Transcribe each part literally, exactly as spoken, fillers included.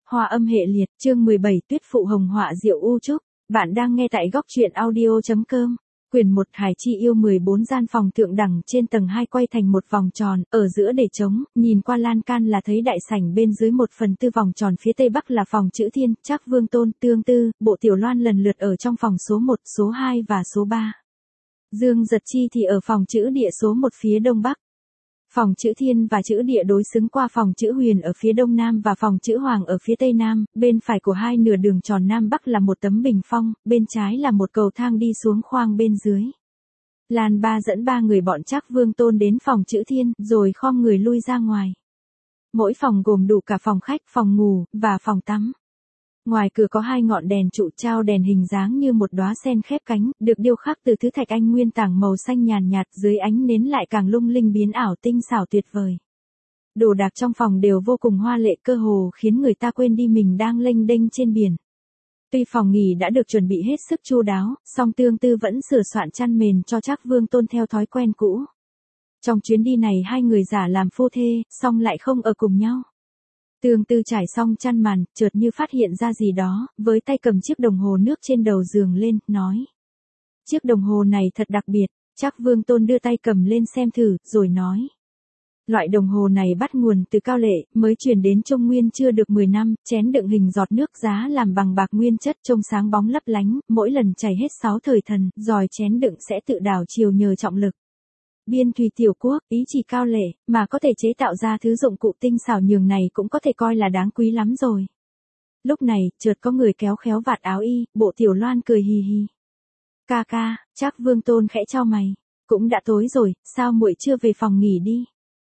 Hòa âm hệ liệt, chương mười bảy Tuyết phụ hồng họa diệu u trúc. Bạn đang nghe tại góc truyện audio chấm com. Quyển một Hải Chi yêu mười bốn gian phòng thượng đẳng trên tầng hai quay thành một vòng tròn, ở giữa để trống, nhìn qua lan can là thấy đại sảnh bên dưới một phần tư vòng tròn phía tây bắc là phòng Chữ Thiên, Trác Vương Tôn, Tương Tư, Bộ Tiểu Loan lần lượt ở trong phòng số một, số hai và số ba. Dương Giật Chi thì ở phòng Chữ Địa số một phía đông bắc. Phòng Chữ Thiên và Chữ Địa đối xứng qua phòng Chữ Huyền ở phía đông nam và phòng Chữ Hoàng ở phía tây nam, bên phải của hai nửa đường tròn nam bắc là một tấm bình phong, bên trái là một cầu thang đi xuống khoang bên dưới. Lan Ba dẫn ba người bọn Trác Vương Tôn đến phòng Chữ Thiên, rồi khom người lui ra ngoài. Mỗi phòng gồm đủ cả phòng khách, phòng ngủ, và phòng tắm. Ngoài cửa có hai ngọn đèn trụ trao đèn hình dáng như một đóa sen khép cánh, được điêu khắc từ thứ thạch anh nguyên tảng màu xanh nhàn nhạt, dưới ánh nến lại càng lung linh biến ảo tinh xảo tuyệt vời. Đồ đạc trong phòng đều vô cùng hoa lệ, cơ hồ khiến người ta quên đi mình đang lênh đênh trên biển. Tuy phòng nghỉ đã được chuẩn bị hết sức chu đáo, song Tương Tư vẫn sửa soạn chăn mền cho Trác Vương Tôn theo thói quen cũ. Trong chuyến đi này hai người giả làm phu thê, song lại không ở cùng nhau. Tương Tư trải xong chăn màn, chợt như phát hiện ra gì đó, với tay cầm chiếc đồng hồ nước trên đầu giường lên, nói. Chiếc đồng hồ này thật đặc biệt. Trác Vương Tôn đưa tay cầm lên xem thử, rồi nói. Loại đồng hồ này bắt nguồn từ Cao Lệ, mới truyền đến Trung Nguyên chưa được mười năm, chén đựng hình giọt nước giá làm bằng bạc nguyên chất trông sáng bóng lấp lánh, mỗi lần chảy hết sáu thời thần, giòi chén đựng sẽ tự đảo chiều nhờ trọng lực. Biên thùy tiểu quốc, ý chỉ Cao Lệ, mà có thể chế tạo ra thứ dụng cụ tinh xảo nhường này cũng có thể coi là đáng quý lắm rồi. Lúc này, chợt có người kéo khéo vạt áo y, Bộ Tiểu Loan cười hì hì. Ca ca, Trác Vương Tôn khẽ chau mày, cũng đã tối rồi, sao muội chưa về phòng nghỉ đi?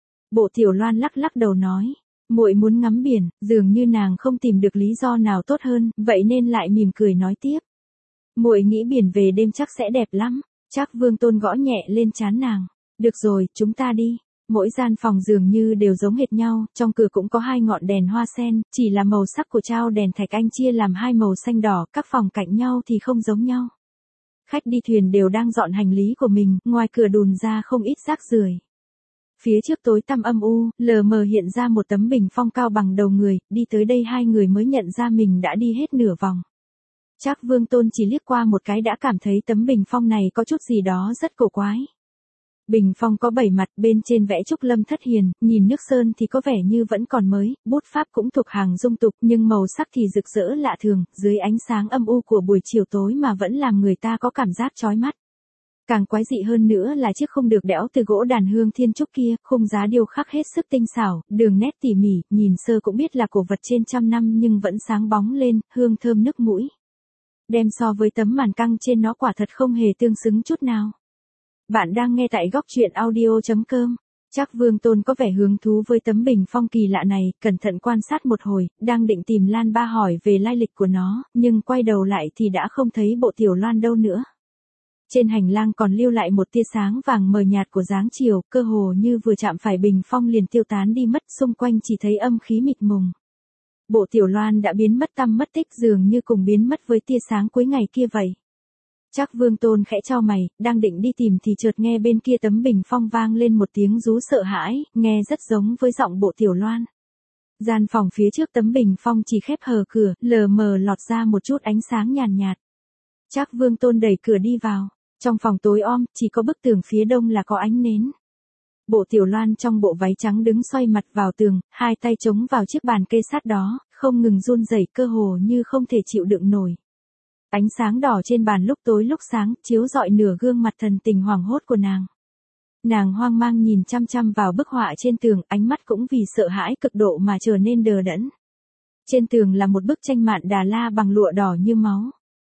Bộ Tiểu Loan lắc lắc đầu nói, muội muốn ngắm biển, dường như nàng không tìm được lý do nào tốt hơn, vậy nên lại mỉm cười nói tiếp. Muội nghĩ biển về đêm chắc sẽ đẹp lắm. Trác Vương Tôn gõ nhẹ lên trán nàng. Được rồi, chúng ta đi. Mỗi gian phòng dường như đều giống hệt nhau, trong cửa cũng có hai ngọn đèn hoa sen, chỉ là màu sắc của trao đèn thạch anh chia làm hai màu xanh đỏ, các phòng cạnh nhau thì không giống nhau. Khách đi thuyền đều đang dọn hành lý của mình, ngoài cửa đùn ra không ít rác rưởi. Phía trước tối tăm âm u, lờ mờ hiện ra một tấm bình phong cao bằng đầu người, đi tới đây hai người mới nhận ra mình đã đi hết nửa vòng. Trác Vương Tôn chỉ liếc qua một cái đã cảm thấy tấm bình phong này có chút gì đó rất cổ quái. Bình phong có bảy mặt, bên trên vẽ Trúc Lâm Thất Hiền, nhìn nước sơn thì có vẻ như vẫn còn mới, bút pháp cũng thuộc hàng dung tục nhưng màu sắc thì rực rỡ lạ thường, dưới ánh sáng âm u của buổi chiều tối mà vẫn làm người ta có cảm giác chói mắt. Càng quái dị hơn nữa là chiếc khung được đẽo từ gỗ đàn hương thiên trúc kia, khung giá điêu khắc hết sức tinh xảo, đường nét tỉ mỉ, nhìn sơ cũng biết là cổ vật trên trăm năm nhưng vẫn sáng bóng lên, hương thơm nức mũi. Đem so với tấm màn căng trên nó quả thật không hề tương xứng chút nào. Bạn đang nghe tại góc truyện audio chấm com. Trác Vương Tôn có vẻ hứng thú với tấm bình phong kỳ lạ này, cẩn thận quan sát một hồi, đang định tìm Lan Ba hỏi về lai lịch của nó, nhưng quay đầu lại thì đã không thấy Bộ Tiểu Loan đâu nữa. Trên hành lang còn lưu lại một tia sáng vàng mờ nhạt của dáng chiều, cơ hồ như vừa chạm phải bình phong liền tiêu tán đi mất, xung quanh chỉ thấy âm khí mịt mùng. Bộ Tiểu Loan đã biến mất tăm mất tích, dường như cùng biến mất với tia sáng cuối ngày kia vậy. Trác Vương Tôn khẽ chau mày, đang định đi tìm thì chợt nghe bên kia tấm bình phong vang lên một tiếng rú sợ hãi, nghe rất giống với giọng Bộ Tiểu Loan. Gian phòng phía trước tấm bình phong chỉ khép hờ cửa, lờ mờ lọt ra một chút ánh sáng nhàn nhạt. Trác Vương Tôn đẩy cửa đi vào. Trong phòng tối om, chỉ có bức tường phía đông là có ánh nến. Bộ Tiểu Loan trong bộ váy trắng đứng xoay mặt vào tường, hai tay chống vào chiếc bàn kê sát đó, không ngừng run rẩy, cơ hồ như không thể chịu đựng nổi. Ánh sáng đỏ trên bàn lúc tối lúc sáng, chiếu rọi nửa gương mặt thần tình hoảng hốt của nàng. Nàng hoang mang nhìn chăm chăm vào bức họa trên tường, ánh mắt cũng vì sợ hãi cực độ mà trở nên đờ đẫn. Trên tường là một bức tranh mạn Đà La bằng lụa đỏ như máu.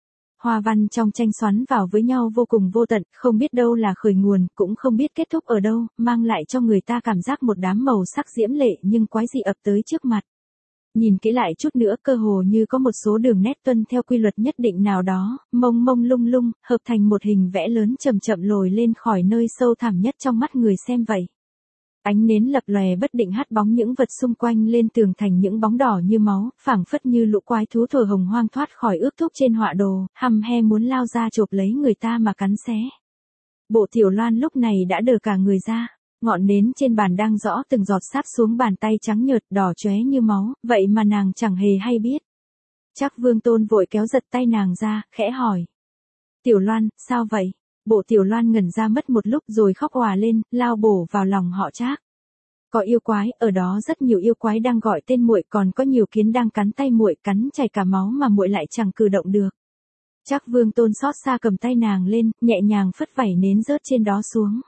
Hoa văn trong tranh xoắn vào với nhau vô cùng vô tận, không biết đâu là khởi nguồn, cũng không biết kết thúc ở đâu, mang lại cho người ta cảm giác một đám màu sắc diễm lệ nhưng quái dị ập tới trước mặt. Nhìn kỹ lại chút nữa, cơ hồ như có một số đường nét tuân theo quy luật nhất định nào đó, mông mông lung lung, hợp thành một hình vẽ lớn chậm chậm lồi lên khỏi nơi sâu thẳm nhất trong mắt người xem vậy. Ánh nến lập lòe bất định hắt bóng những vật xung quanh lên tường thành những bóng đỏ như máu, phảng phất như lũ quái thú thổ hồng hoang thoát khỏi ước thúc trên họa đồ, hăm he muốn lao ra chộp lấy người ta mà cắn xé. Bộ Tiểu Loan lúc này đã đờ cả người ra. Ngọn nến trên bàn đang rõ từng giọt sáp xuống bàn tay trắng nhợt đỏ chóe như máu, vậy mà nàng chẳng hề hay biết. Trác Vương Tôn vội kéo giật tay nàng ra, khẽ hỏi. Tiểu Loan, sao vậy? Bộ Tiểu Loan ngẩn ra mất một lúc rồi khóc òa lên, lao bổ vào lòng họ Trác. Có yêu quái, ở đó rất nhiều yêu quái đang gọi tên muội, còn có nhiều kiến đang cắn tay muội, cắn chảy cả máu mà muội lại chẳng cử động được. Trác Vương Tôn xót xa cầm tay nàng lên, nhẹ nhàng phất vảy nến rớt trên đó xuống.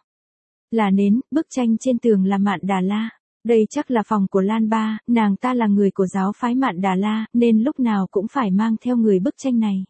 Là nến, bức tranh trên tường là Mạn Đà La. Đây chắc là phòng của Lan Ba, nàng ta là người của giáo phái Mạn Đà La, nên lúc nào cũng phải mang theo người bức tranh này.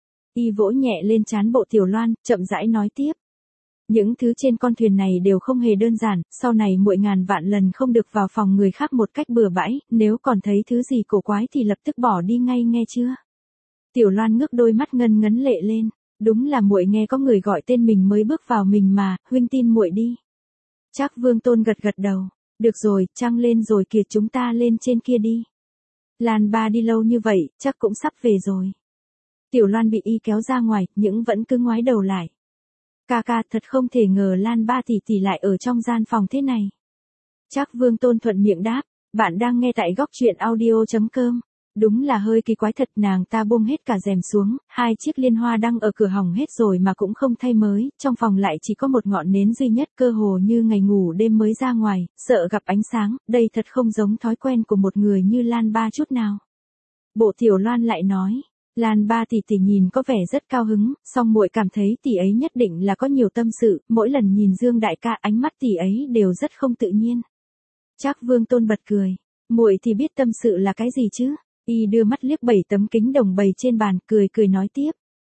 Y vỗ nhẹ lên trán bộ Tiểu Loan, chậm rãi nói tiếp. Những thứ trên con thuyền này đều không hề đơn giản, sau này muội ngàn vạn lần không được vào phòng người khác một cách bừa bãi, nếu còn thấy thứ gì cổ quái thì lập tức bỏ đi ngay nghe chưa? Tiểu Loan ngước đôi mắt ngân ngấn lệ lên, đúng là muội nghe có người gọi tên mình mới bước vào mình mà, huynh tin muội đi. Trác Vương Tôn gật gật đầu, được rồi, trăng lên rồi kìa, chúng ta lên trên kia đi. Lan Ba đi lâu như vậy, chắc cũng sắp về rồi. Tiểu Loan bị y kéo ra ngoài, nhưng vẫn cứ ngoái đầu lại. Ca ca, thật không thể ngờ Lan Ba tỷ tỷ lại ở trong gian phòng thế này. Trác Vương Tôn thuận miệng đáp, bạn đang nghe tại góc truyện audio chấm com. Đúng là hơi kỳ quái thật, nàng ta buông hết cả rèm xuống, hai chiếc liên hoa đăng ở cửa hỏng hết rồi mà cũng không thay mới, trong phòng lại chỉ có một ngọn nến duy nhất, cơ hồ như ngày ngủ đêm mới ra ngoài, sợ gặp ánh sáng, đây thật không giống thói quen của một người như Lan Ba chút nào. Bộ Tiểu Loan lại nói, Lan Ba tỷ tỷ nhìn có vẻ rất cao hứng, song muội cảm thấy tỷ ấy nhất định là có nhiều tâm sự, mỗi lần nhìn Dương đại ca ánh mắt tỷ ấy đều rất không tự nhiên. Trác Vương Tôn bật cười, muội thì biết tâm sự là cái gì chứ? Y đưa mắt liếc bảy tấm kính đồng bày trên bàn, cười cười nói tiếp.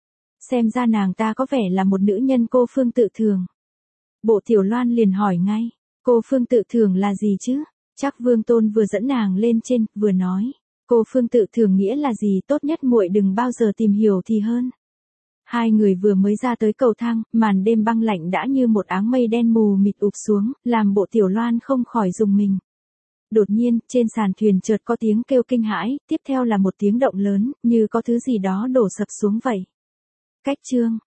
Xem ra nàng ta có vẻ là một nữ nhân cô Phương Tự Thường. Bộ Tiểu Loan liền hỏi ngay, cô Phương Tự Thường là gì chứ? Trác Vương Tôn vừa dẫn nàng lên trên, vừa nói, cô Phương Tự Thường nghĩa là gì, tốt nhất muội đừng bao giờ tìm hiểu thì hơn. Hai người vừa mới ra tới cầu thang, màn đêm băng lạnh đã như một áng mây đen mù mịt ụp xuống, làm bộ Tiểu Loan không khỏi rùng mình. Đột nhiên, trên sàn thuyền chợt có tiếng kêu kinh hãi, tiếp theo là một tiếng động lớn, như có thứ gì đó đổ sập xuống vậy. Cách chương